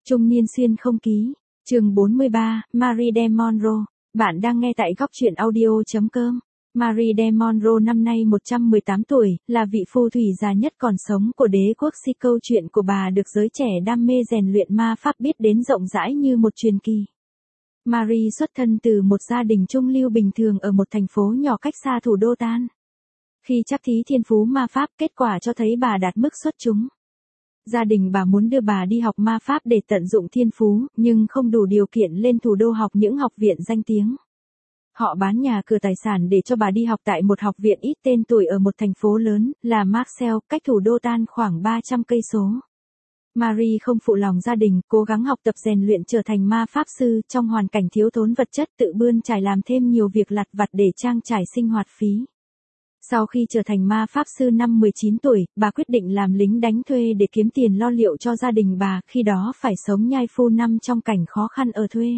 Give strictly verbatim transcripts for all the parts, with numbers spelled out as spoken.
Trung niên xuyên không ký, chương bốn mươi ba, Marie de Monroe. Bạn đang nghe tại góc truyện audio chấm com. Marie de Monroe năm nay một trăm mười tám tuổi, là vị phù thủy già nhất còn sống của đế quốc Si. Câu chuyện của bà được giới trẻ đam mê rèn luyện ma pháp biết đến rộng rãi như một truyền kỳ. Marie xuất thân từ một gia đình trung lưu bình thường ở một thành phố nhỏ cách xa thủ đô Tan. Khi chắc thí thiên phú ma pháp, kết quả cho thấy bà đạt mức xuất chúng. Gia đình bà muốn đưa bà đi học ma pháp để tận dụng thiên phú, nhưng không đủ điều kiện lên thủ đô học những học viện danh tiếng. Họ bán nhà cửa tài sản để cho bà đi học tại một học viện ít tên tuổi ở một thành phố lớn, là Marseille, cách thủ đô Tan khoảng ba trăm cây số. Marie không phụ lòng gia đình, cố gắng học tập rèn luyện trở thành ma pháp sư trong hoàn cảnh thiếu thốn vật chất, tự bươn trải làm thêm nhiều việc lặt vặt để trang trải sinh hoạt phí. Sau khi trở thành ma pháp sư năm mười chín tuổi, bà quyết định làm lính đánh thuê để kiếm tiền lo liệu cho gia đình bà, khi đó phải sống nhai phu năm trong cảnh khó khăn ở thuê.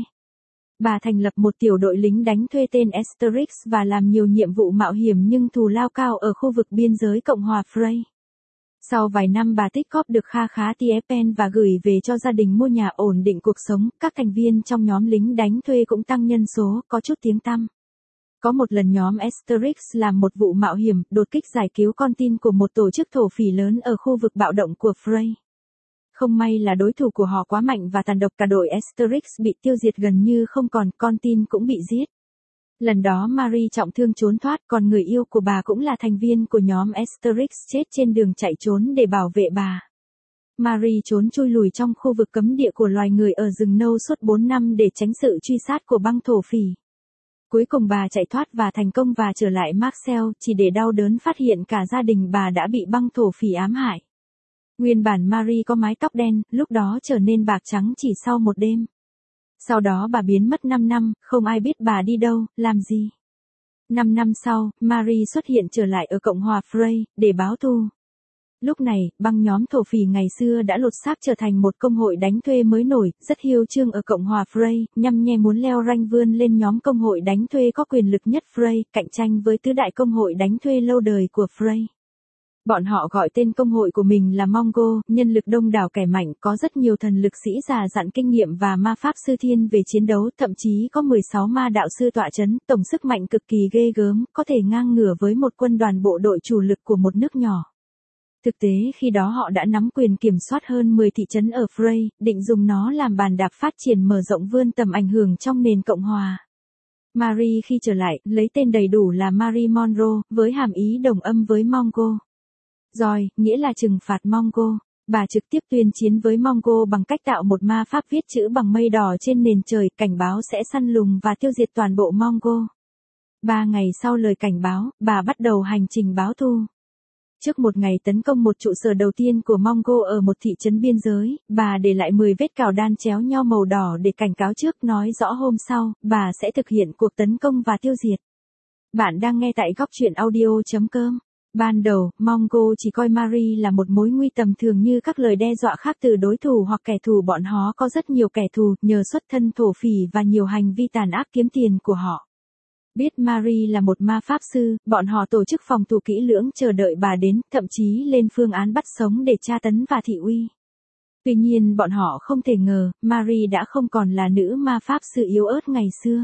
Bà thành lập một tiểu đội lính đánh thuê tên Asterix và làm nhiều nhiệm vụ mạo hiểm nhưng thù lao cao ở khu vực biên giới Cộng hòa Frey. Sau vài năm bà tích góp được kha khá tiền pen và gửi về cho gia đình mua nhà ổn định cuộc sống, các thành viên trong nhóm lính đánh thuê cũng tăng nhân số, có chút tiếng tăm. Có một lần nhóm Asterix làm một vụ mạo hiểm, đột kích giải cứu con tin của một tổ chức thổ phỉ lớn ở khu vực bạo động của Frey. Không may là đối thủ của họ quá mạnh và tàn độc, cả đội Asterix bị tiêu diệt gần như không còn, con tin cũng bị giết. Lần đó Marie trọng thương trốn thoát, còn người yêu của bà cũng là thành viên của nhóm Asterix chết trên đường chạy trốn để bảo vệ bà. Marie trốn chui lùi trong khu vực cấm địa của loài người ở rừng nâu suốt bốn năm để tránh sự truy sát của băng thổ phỉ. Cuối cùng bà chạy thoát và thành công và trở lại Marseille, chỉ để đau đớn phát hiện cả gia đình bà đã bị băng thổ phỉ ám hại. Nguyên bản Marie có mái tóc đen, lúc đó trở nên bạc trắng chỉ sau một đêm. Sau đó bà biến mất năm năm, không ai biết bà đi đâu, làm gì. năm năm sau, Marie xuất hiện trở lại ở Cộng hòa Frey, để báo thù. Lúc này, băng nhóm thổ phỉ ngày xưa đã lột xác trở thành một công hội đánh thuê mới nổi, rất hiêu trương ở Cộng hòa Frey, nhăm nhe muốn leo ranh vươn lên nhóm công hội đánh thuê có quyền lực nhất Frey, cạnh tranh với tứ đại công hội đánh thuê lâu đời của Frey. Bọn họ gọi tên công hội của mình là Mongo, nhân lực đông đảo kẻ mạnh, có rất nhiều thần lực sĩ già dặn kinh nghiệm và ma pháp sư thiên về chiến đấu, thậm chí có mười sáu ma đạo sư tọa chấn, tổng sức mạnh cực kỳ ghê gớm, có thể ngang ngửa với một quân đoàn bộ đội chủ lực của một nước nhỏ. Thực tế khi đó họ đã nắm quyền kiểm soát hơn mười thị trấn ở Frey, định dùng nó làm bàn đạp phát triển mở rộng vươn tầm ảnh hưởng trong nền Cộng hòa. Marie khi trở lại, lấy tên đầy đủ là Marie Monroe, với hàm ý đồng âm với Mongo. Rồi, nghĩa là trừng phạt Mongo. Bà trực tiếp tuyên chiến với Mongo bằng cách tạo một ma pháp viết chữ bằng mây đỏ trên nền trời, cảnh báo sẽ săn lùng và tiêu diệt toàn bộ Mongo. Ba ngày sau lời cảnh báo, bà bắt đầu hành trình báo thù. Trước một ngày tấn công một trụ sở đầu tiên của Mongo ở một thị trấn biên giới, bà để lại mười vết cào đan chéo nhau màu đỏ để cảnh cáo trước, nói rõ hôm sau, bà sẽ thực hiện cuộc tấn công và tiêu diệt. Bạn đang nghe tại góc truyện audio chấm com. Ban đầu, Mongo chỉ coi Marie là một mối nguy tầm thường như các lời đe dọa khác từ đối thủ hoặc kẻ thù. Bọn họ có rất nhiều kẻ thù, nhờ xuất thân thổ phỉ và nhiều hành vi tàn ác kiếm tiền của họ. Biết Marie là một ma pháp sư, bọn họ tổ chức phòng thủ kỹ lưỡng chờ đợi bà đến, thậm chí lên phương án bắt sống để tra tấn và thị uy. Tuy nhiên bọn họ không thể ngờ, Marie đã không còn là nữ ma pháp sư yếu ớt ngày xưa.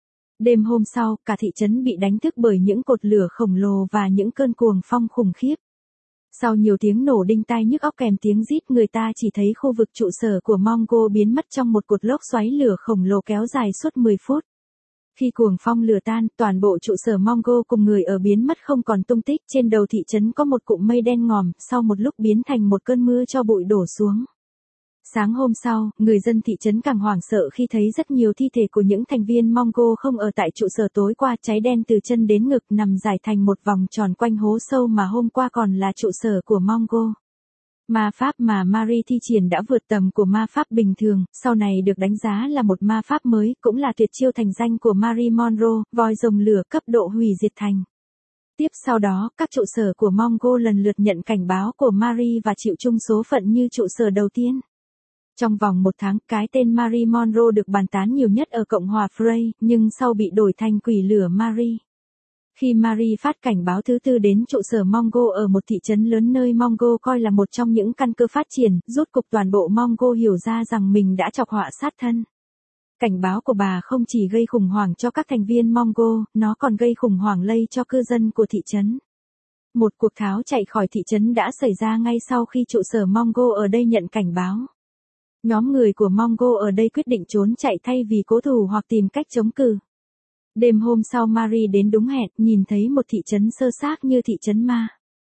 Đêm hôm sau, cả thị trấn bị đánh thức bởi những cột lửa khổng lồ và những cơn cuồng phong khủng khiếp. Sau nhiều tiếng nổ đinh tai nhức óc kèm tiếng rít, người ta chỉ thấy khu vực trụ sở của Mongo biến mất trong một cột lốc xoáy lửa khổng lồ kéo dài suốt mười phút. Khi cuồng phong lửa tan, toàn bộ trụ sở Mongo cùng người ở biến mất không còn tung tích. Trên đầu thị trấn có một cụm mây đen ngòm, sau một lúc biến thành một cơn mưa tro bụi đổ xuống. Sáng hôm sau, người dân thị trấn càng hoảng sợ khi thấy rất nhiều thi thể của những thành viên Mongo không ở tại trụ sở tối qua, cháy đen từ chân đến ngực, nằm rải thành một vòng tròn quanh hố sâu mà hôm qua còn là trụ sở của Mongo. Ma pháp mà Marie thi triển đã vượt tầm của ma pháp bình thường, sau này được đánh giá là một ma pháp mới, cũng là tuyệt chiêu thành danh của Marie Monroe, vòi rồng lửa cấp độ hủy diệt thành. Tiếp sau đó, các trụ sở của Mongo lần lượt nhận cảnh báo của Marie và chịu chung số phận như trụ sở đầu tiên. Trong vòng một tháng, cái tên Marie Monroe được bàn tán nhiều nhất ở Cộng hòa Frey, nhưng sau bị đổi thành quỷ lửa Marie. Khi Marie phát cảnh báo thứ tư đến trụ sở Mongo ở một thị trấn lớn nơi Mongo coi là một trong những căn cơ phát triển, rốt cục toàn bộ Mongo hiểu ra rằng mình đã chọc họa sát thân. Cảnh báo của bà không chỉ gây khủng hoảng cho các thành viên Mongo, nó còn gây khủng hoảng lây cho cư dân của thị trấn. Một cuộc tháo chạy khỏi thị trấn đã xảy ra ngay sau khi trụ sở Mongo ở đây nhận cảnh báo. Nhóm người của Mongo ở đây quyết định trốn chạy thay vì cố thủ hoặc tìm cách chống cự. Đêm hôm sau Marie đến đúng hẹn, nhìn thấy một thị trấn sơ xác như thị trấn ma.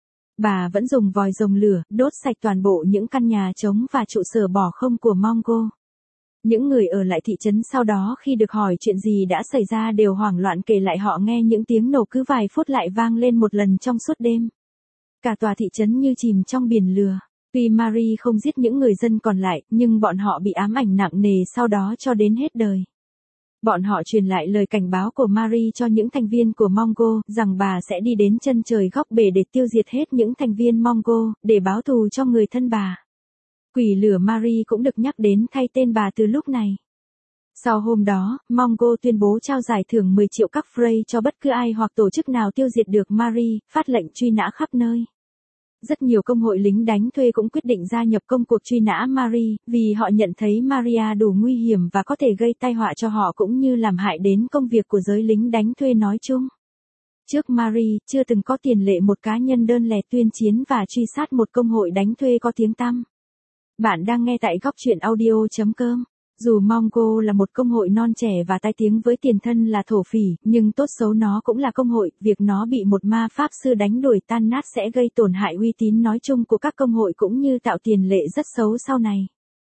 Bà vẫn dùng vòi rồng lửa, đốt sạch toàn bộ những căn nhà trống và trụ sở bỏ không của Mongo. Những người ở lại thị trấn sau đó khi được hỏi chuyện gì đã xảy ra đều hoảng loạn kể lại họ nghe những tiếng nổ cứ vài phút lại vang lên một lần trong suốt đêm. Cả tòa thị trấn như chìm trong biển lửa. Tuy Marie không giết những người dân còn lại, nhưng bọn họ bị ám ảnh nặng nề sau đó cho đến hết đời. Bọn họ truyền lại lời cảnh báo của Marie cho những thành viên của Mongo, rằng bà sẽ đi đến chân trời góc bể để tiêu diệt hết những thành viên Mongo, để báo thù cho người thân bà. Quỷ lửa Marie cũng được nhắc đến thay tên bà từ lúc này. Sau hôm đó, Mongo tuyên bố trao giải thưởng mười triệu các Frey cho bất cứ ai hoặc tổ chức nào tiêu diệt được Marie, phát lệnh truy nã khắp nơi. Rất nhiều công hội lính đánh thuê cũng quyết định gia nhập công cuộc truy nã Marie, vì họ nhận thấy Maria đủ nguy hiểm và có thể gây tai họa cho họ cũng như làm hại đến công việc của giới lính đánh thuê nói chung. Trước Marie, chưa từng có tiền lệ một cá nhân đơn lẻ tuyên chiến và truy sát một công hội đánh thuê có tiếng tăm. Bạn đang nghe tại góc truyện audio chấm com. Dù Mongo là một công hội non trẻ và tai tiếng với tiền thân là thổ phỉ, nhưng tốt xấu nó cũng là công hội, việc nó bị một ma pháp sư đánh đuổi tan nát sẽ gây tổn hại uy tín nói chung của các công hội cũng như tạo tiền lệ rất xấu sau này.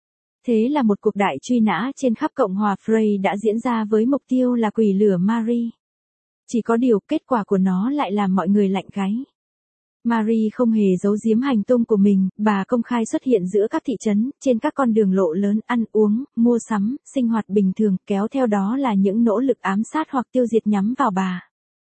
Thế là một cuộc đại truy nã trên khắp Cộng hòa Frey đã diễn ra với mục tiêu là quỷ lửa Marie. Chỉ có điều kết quả của nó lại làm mọi người lạnh gáy. Marie không hề giấu giếm hành tung của mình, bà công khai xuất hiện giữa các thị trấn, trên các con đường lộ lớn, ăn uống, mua sắm, sinh hoạt bình thường, kéo theo đó là những nỗ lực ám sát hoặc tiêu diệt nhắm vào bà.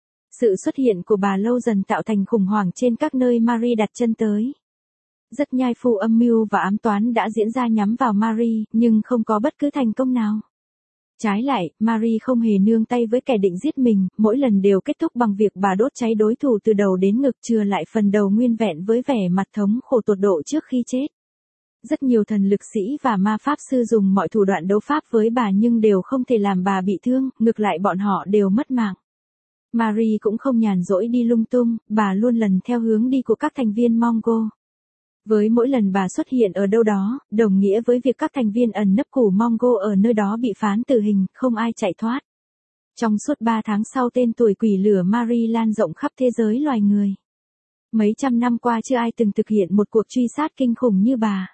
Sự xuất hiện của bà lâu dần tạo thành khủng hoảng trên các nơi Marie đặt chân tới. Rất nhai phu âm mưu và ám toán đã diễn ra nhắm vào Marie, nhưng không có bất cứ thành công nào. Trái lại, Marie không hề nương tay với kẻ định giết mình, mỗi lần đều kết thúc bằng việc bà đốt cháy đối thủ từ đầu đến ngực, chừa lại phần đầu nguyên vẹn với vẻ mặt thống khổ tột độ trước khi chết. Rất nhiều thần lực sĩ và ma pháp sư dùng mọi thủ đoạn đấu pháp với bà nhưng đều không thể làm bà bị thương, ngược lại bọn họ đều mất mạng. Marie cũng không nhàn rỗi đi lung tung, bà luôn lần theo hướng đi của các thành viên Mongo. Với mỗi lần bà xuất hiện ở đâu đó, đồng nghĩa với việc các thành viên ẩn nấp của Mongo ở nơi đó bị phán tử hình, không ai chạy thoát. Trong suốt ba tháng sau tên tuổi quỷ lửa Marie lan rộng khắp thế giới loài người. Mấy trăm năm qua chưa ai từng thực hiện một cuộc truy sát kinh khủng như bà.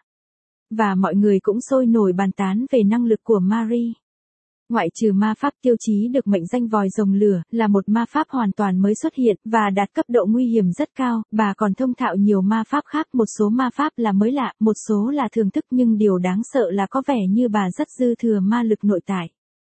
Và mọi người cũng sôi nổi bàn tán về năng lực của Marie. Ngoại trừ ma pháp tiêu chí được mệnh danh vòi rồng lửa, là một ma pháp hoàn toàn mới xuất hiện, và đạt cấp độ nguy hiểm rất cao, bà còn thông thạo nhiều ma pháp khác, một số ma pháp là mới lạ, một số là thường thức nhưng điều đáng sợ là có vẻ như bà rất dư thừa ma lực nội tại.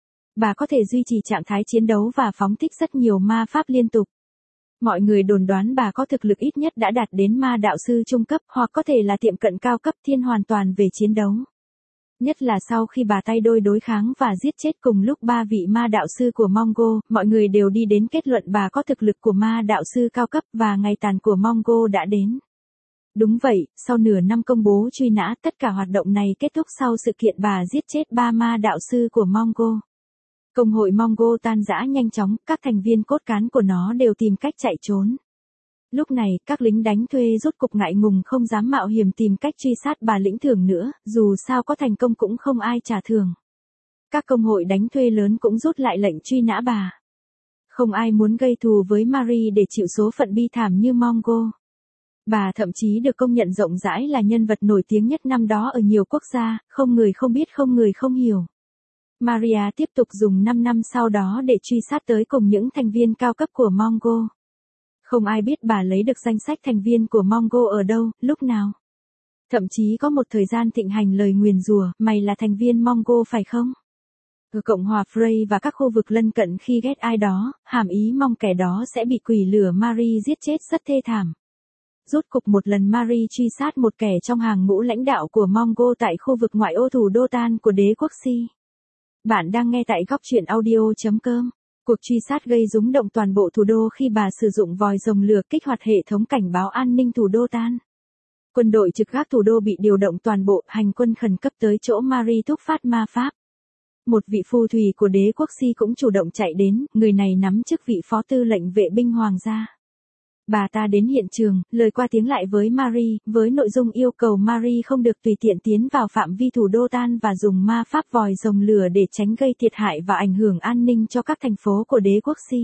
Bà có thể duy trì trạng thái chiến đấu và phóng thích rất nhiều ma pháp liên tục. Mọi người đồn đoán bà có thực lực ít nhất đã đạt đến ma đạo sư trung cấp, hoặc có thể là tiệm cận cao cấp thiên hoàn toàn về chiến đấu. Nhất là sau khi bà tay đôi đối kháng và giết chết cùng lúc ba vị ma đạo sư của Mongo, mọi người đều đi đến kết luận bà có thực lực của ma đạo sư cao cấp và ngày tàn của Mongo đã đến. Đúng vậy, sau nửa năm công bố truy nã, tất cả hoạt động này kết thúc sau sự kiện bà giết chết ba ma đạo sư của Mongo. Công hội Mongo tan rã nhanh chóng, các thành viên cốt cán của nó đều tìm cách chạy trốn. Lúc này, các lính đánh thuê rốt cục ngại ngùng không dám mạo hiểm tìm cách truy sát bà lĩnh thưởng nữa, dù sao có thành công cũng không ai trả thưởng. Các công hội đánh thuê lớn cũng rút lại lệnh truy nã bà. Không ai muốn gây thù với Marie để chịu số phận bi thảm như Mongo. Bà thậm chí được công nhận rộng rãi là nhân vật nổi tiếng nhất năm đó ở nhiều quốc gia, không người không biết không người không hiểu. Maria tiếp tục dùng năm năm sau đó để truy sát tới cùng những thành viên cao cấp của Mongo. Không ai biết bà lấy được danh sách thành viên của Mongo ở đâu, lúc nào. Thậm chí có một thời gian thịnh hành lời nguyền rủa, mày là thành viên Mongo phải không? Ở Cộng hòa Frey và các khu vực lân cận khi ghét ai đó, hàm ý mong kẻ đó sẽ bị quỷ lửa Marie giết chết rất thê thảm. Rốt cục một lần Marie truy sát một kẻ trong hàng ngũ lãnh đạo của Mongo tại khu vực ngoại ô thủ đô Tan của đế quốc Si. Bạn đang nghe tại góc truyện audio chấm com. Cuộc truy sát gây rúng động toàn bộ thủ đô khi bà sử dụng vòi rồng lửa kích hoạt hệ thống cảnh báo an ninh thủ đô tan. Quân đội trực gác thủ đô bị điều động toàn bộ, hành quân khẩn cấp tới chỗ Marie thúc phát ma pháp. Một vị phù thủy của đế quốc Si cũng chủ động chạy đến, người này nắm chức vị phó tư lệnh vệ binh hoàng gia. Bà ta đến hiện trường, lời qua tiếng lại với Marie, với nội dung yêu cầu Marie không được tùy tiện tiến vào phạm vi thủ đô tan và dùng ma pháp vòi rồng lửa để tránh gây thiệt hại và ảnh hưởng an ninh cho các thành phố của đế quốc Si.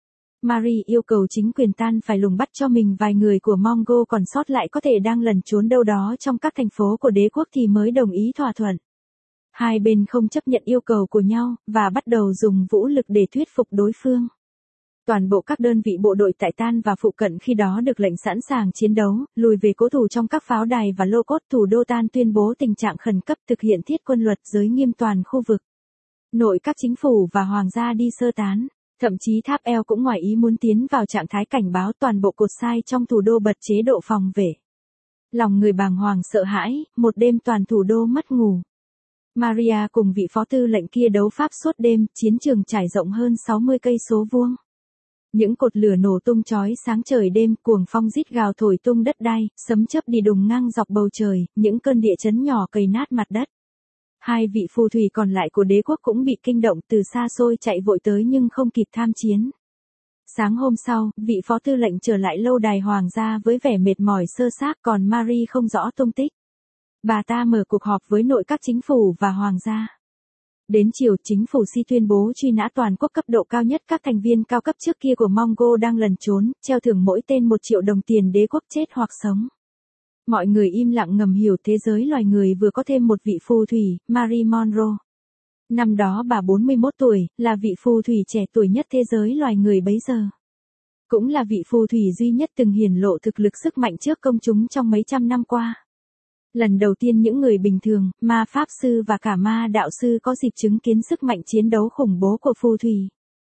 Marie yêu cầu chính quyền tan phải lùng bắt cho mình vài người của Mongol còn sót lại có thể đang lẩn trốn đâu đó trong các thành phố của đế quốc thì mới đồng ý thỏa thuận. Hai bên không chấp nhận yêu cầu của nhau, và bắt đầu dùng vũ lực để thuyết phục đối phương. Toàn bộ các đơn vị bộ đội tại Tan và phụ cận khi đó được lệnh sẵn sàng chiến đấu, lùi về cố thủ trong các pháo đài và lô cốt. Thủ đô Tan tuyên bố tình trạng khẩn cấp, thực hiện thiết quân luật giới nghiêm toàn khu vực. Nội các chính phủ và hoàng gia đi sơ tán. Thậm chí Tháp El cũng ngoài ý muốn tiến vào trạng thái cảnh báo, toàn bộ cột sai trong thủ đô bật chế độ phòng vệ. Lòng người bàng hoàng sợ hãi, một đêm toàn thủ đô mất ngủ. Maria cùng vị phó tư lệnh kia đấu pháp suốt đêm, chiến trường trải rộng hơn sáu mươi cây số vuông. Những cột lửa nổ tung chói sáng trời đêm, cuồng phong rít gào thổi tung đất đai, sấm chớp đi đùng ngang dọc bầu trời, những cơn địa chấn nhỏ cày nát mặt đất. Hai vị phù thủy còn lại của đế quốc cũng bị kinh động, từ xa xôi chạy vội tới nhưng không kịp tham chiến. Sáng hôm sau, vị phó tư lệnh trở lại lâu đài hoàng gia với vẻ mệt mỏi sơ xác, còn Marie không rõ tung tích. Bà ta mở cuộc họp với nội các chính phủ và hoàng gia. Đến chiều, chính phủ Si tuyên bố truy nã toàn quốc cấp độ cao nhất các thành viên cao cấp trước kia của Mongol đang lẩn trốn, treo thưởng mỗi tên một triệu đồng tiền đế quốc chết hoặc sống. Mọi người im lặng ngầm hiểu thế giới loài người vừa có thêm một vị phù thủy, Marie Monroe. Năm đó bà bốn mươi mốt tuổi, là vị phù thủy trẻ tuổi nhất thế giới loài người bấy giờ. Cũng là vị phù thủy duy nhất từng hiển lộ thực lực sức mạnh trước công chúng trong mấy trăm năm qua. Lần đầu tiên những người bình thường, ma pháp sư và cả ma đạo sư có dịp chứng kiến sức mạnh chiến đấu khủng bố của phù thủy.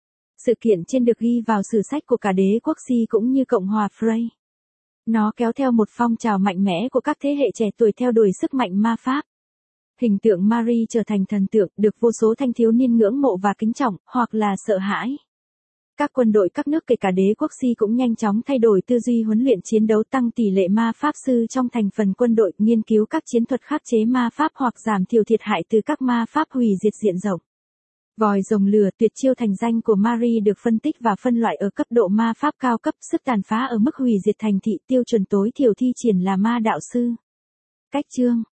Sự kiện trên được ghi vào sử sách của cả đế quốc Si cũng như Cộng hòa Frey. Nó kéo theo một phong trào mạnh mẽ của các thế hệ trẻ tuổi theo đuổi sức mạnh ma pháp. Hình tượng Marie trở thành thần tượng, được vô số thanh thiếu niên ngưỡng mộ và kính trọng, hoặc là sợ hãi. Các quân đội các nước kể cả đế quốc Si cũng nhanh chóng thay đổi tư duy huấn luyện chiến đấu, tăng tỷ lệ ma pháp sư trong thành phần quân đội, nghiên cứu các chiến thuật khắc chế ma pháp hoặc giảm thiểu thiệt hại từ các ma pháp hủy diệt diện rộng. Vòi rồng lửa, tuyệt chiêu thành danh của Marie, được phân tích và phân loại ở cấp độ ma pháp cao cấp, sức tàn phá ở mức hủy diệt thành thị, tiêu chuẩn tối thiểu thi triển là ma đạo sư. Cách chương